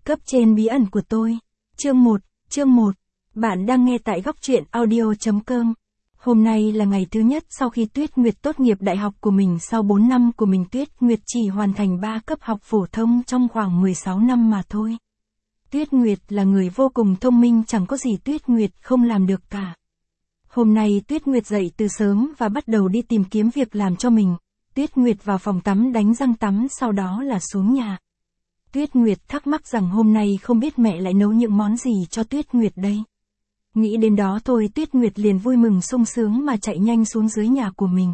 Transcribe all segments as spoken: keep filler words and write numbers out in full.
Cấp trên bí ẩn của tôi. Chương một, chương một. Bạn đang nghe tại góc truyện audio chấm com. Hôm nay là ngày thứ nhất sau khi Tuyết Nguyệt tốt nghiệp đại học của mình sau bốn năm của mình. Tuyết Nguyệt chỉ hoàn thành ba cấp học phổ thông trong khoảng mười sáu năm mà thôi. Tuyết Nguyệt là người vô cùng thông minh, chẳng có gì Tuyết Nguyệt không làm được cả. Hôm nay Tuyết Nguyệt dậy từ sớm và bắt đầu đi tìm kiếm việc làm cho mình. Tuyết Nguyệt vào phòng tắm đánh răng tắm, sau đó là xuống nhà. Tuyết Nguyệt thắc mắc rằng hôm nay không biết mẹ lại nấu những món gì cho Tuyết Nguyệt đây. Nghĩ đến đó thôi Tuyết Nguyệt liền vui mừng sung sướng mà chạy nhanh xuống dưới nhà của mình.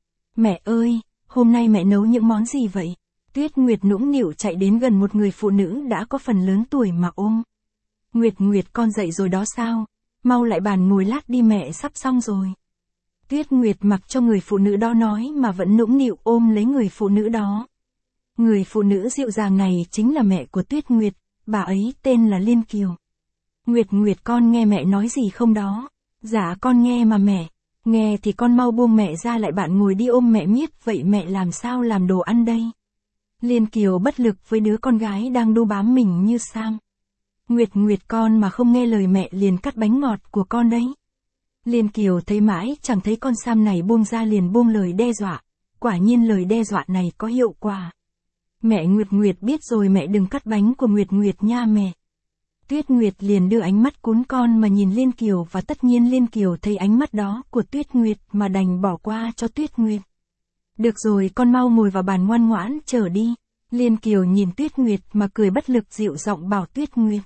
Mẹ ơi, hôm nay mẹ nấu những món gì vậy? Tuyết Nguyệt nũng nịu chạy đến gần một người phụ nữ đã có phần lớn tuổi mà ôm. Nguyệt Nguyệt, con dậy rồi đó sao? Mau lại bàn ngồi lát đi, mẹ sắp xong rồi. Tuyết Nguyệt mặc cho người phụ nữ đó nói mà vẫn nũng nịu ôm lấy người phụ nữ đó. Người phụ nữ dịu dàng này chính là mẹ của Tuyết Nguyệt, bà ấy tên là Liên Kiều. Nguyệt Nguyệt, con nghe mẹ nói gì không đó? Dạ con nghe mà mẹ. Nghe thì con mau buông mẹ ra, lại bạn ngồi đi ôm mẹ miết, vậy mẹ làm sao làm đồ ăn đây? Liên Kiều bất lực với đứa con gái đang đu bám mình như Sam. Nguyệt Nguyệt, con mà không nghe lời mẹ liền cắt bánh ngọt của con đấy. Liên Kiều thấy mãi chẳng thấy con Sam này buông ra liền buông lời đe dọa. Quả nhiên lời đe dọa này có hiệu quả. Mẹ, Nguyệt Nguyệt biết rồi, mẹ đừng cắt bánh của Nguyệt Nguyệt nha mẹ. Tuyết Nguyệt liền đưa ánh mắt cún con mà nhìn Liên Kiều, và tất nhiên Liên Kiều thấy ánh mắt đó của Tuyết Nguyệt mà đành bỏ qua cho Tuyết Nguyệt. Được rồi, con mau ngồi vào bàn ngoan ngoãn chờ đi. Liên Kiều nhìn Tuyết Nguyệt mà cười bất lực, dịu giọng bảo Tuyết Nguyệt.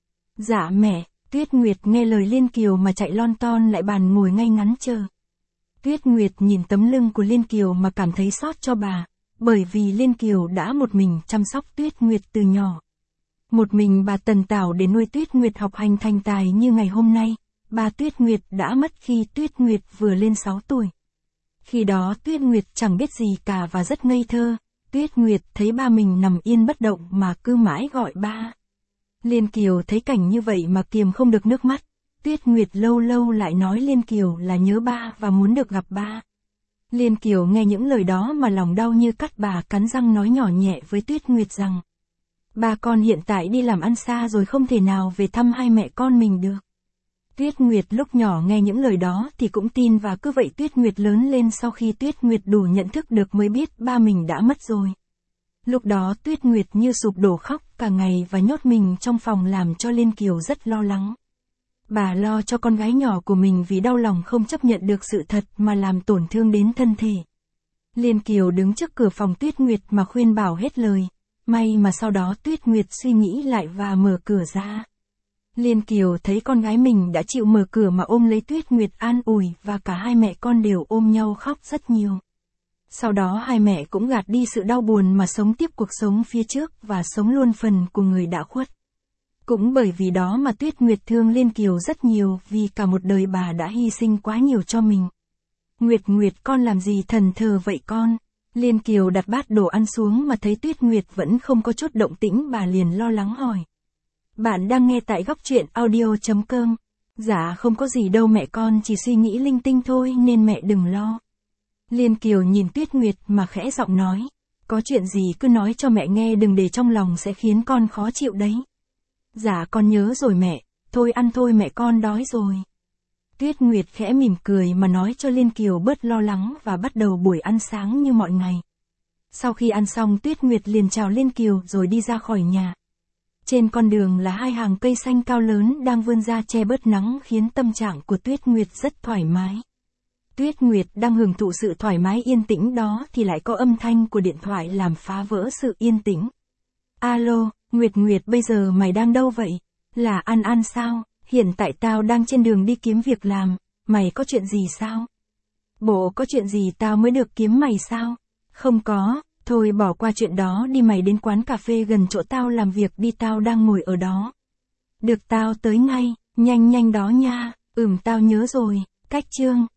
Dạ mẹ. Tuyết Nguyệt nghe lời Liên Kiều mà chạy lon ton lại bàn ngồi ngay ngắn chờ. Tuyết Nguyệt nhìn tấm lưng của Liên Kiều mà cảm thấy xót cho bà, bởi vì Liên Kiều đã một mình chăm sóc Tuyết Nguyệt từ nhỏ. Một mình bà tần tảo để nuôi Tuyết Nguyệt học hành thành tài như ngày hôm nay. Bà Tuyết Nguyệt đã mất khi Tuyết Nguyệt vừa lên sáu tuổi. Khi đó Tuyết Nguyệt chẳng biết gì cả và rất ngây thơ. Tuyết Nguyệt thấy ba mình nằm yên bất động mà cứ mãi gọi ba. Liên Kiều thấy cảnh như vậy mà kiềm không được nước mắt. Tuyết Nguyệt lâu lâu lại nói Liên Kiều là nhớ ba và muốn được gặp ba. Liên Kiều nghe những lời đó mà lòng đau như cắt, bà cắn răng nói nhỏ nhẹ với Tuyết Nguyệt rằng: ba con hiện tại đi làm ăn xa rồi, không thể nào về thăm hai mẹ con mình được. Tuyết Nguyệt lúc nhỏ nghe những lời đó thì cũng tin, và cứ vậy Tuyết Nguyệt lớn lên sau khi Tuyết Nguyệt đủ nhận thức được mới biết ba mình đã mất rồi. Lúc đó Tuyết Nguyệt như sụp đổ khóc cả ngày và nhốt mình trong phòng làm cho Liên Kiều rất lo lắng. Bà lo cho con gái nhỏ của mình vì đau lòng không chấp nhận được sự thật mà làm tổn thương đến thân thể. Liên Kiều đứng trước cửa phòng Tuyết Nguyệt mà khuyên bảo hết lời. May mà sau đó Tuyết Nguyệt suy nghĩ lại và mở cửa ra. Liên Kiều thấy con gái mình đã chịu mở cửa mà ôm lấy Tuyết Nguyệt an ủi, và cả hai mẹ con đều ôm nhau khóc rất nhiều. Sau đó hai mẹ cũng gạt đi sự đau buồn mà sống tiếp cuộc sống phía trước và sống luôn phần của người đã khuất. Cũng bởi vì đó mà Tuyết Nguyệt thương Liên Kiều rất nhiều, vì cả một đời bà đã hy sinh quá nhiều cho mình. Nguyệt Nguyệt, con làm gì thần thờ vậy con? Liên Kiều đặt bát đồ ăn xuống mà thấy Tuyết Nguyệt vẫn không có chút động tĩnh, bà liền lo lắng hỏi. Bạn đang nghe tại góc truyện audio chấm com. Dạ không có gì đâu mẹ, con chỉ suy nghĩ linh tinh thôi nên mẹ đừng lo. Liên Kiều nhìn Tuyết Nguyệt mà khẽ giọng nói. Có chuyện gì cứ nói cho mẹ nghe, đừng để trong lòng sẽ khiến con khó chịu đấy. Dạ con nhớ rồi mẹ, thôi ăn thôi mẹ, con đói rồi. Tuyết Nguyệt khẽ mỉm cười mà nói cho Liên Kiều bớt lo lắng và bắt đầu buổi ăn sáng như mọi ngày. Sau khi ăn xong Tuyết Nguyệt liền chào Liên Kiều rồi đi ra khỏi nhà. Trên con đường là hai hàng cây xanh cao lớn đang vươn ra che bớt nắng, khiến tâm trạng của Tuyết Nguyệt rất thoải mái. Tuyết Nguyệt đang hưởng thụ sự thoải mái yên tĩnh đó thì lại có âm thanh của điện thoại làm phá vỡ sự yên tĩnh. Alo, Nguyệt Nguyệt, bây giờ mày đang đâu vậy? Là An An sao? Hiện tại tao đang trên đường đi kiếm việc làm, mày có chuyện gì sao? Bộ có chuyện gì tao mới được kiếm mày sao? Không có, thôi bỏ qua chuyện đó đi, mày đến quán cà phê gần chỗ tao làm việc đi, tao đang ngồi ở đó. Được, tao tới ngay, nhanh nhanh đó nha. Ừm, tao nhớ rồi. Cách chương.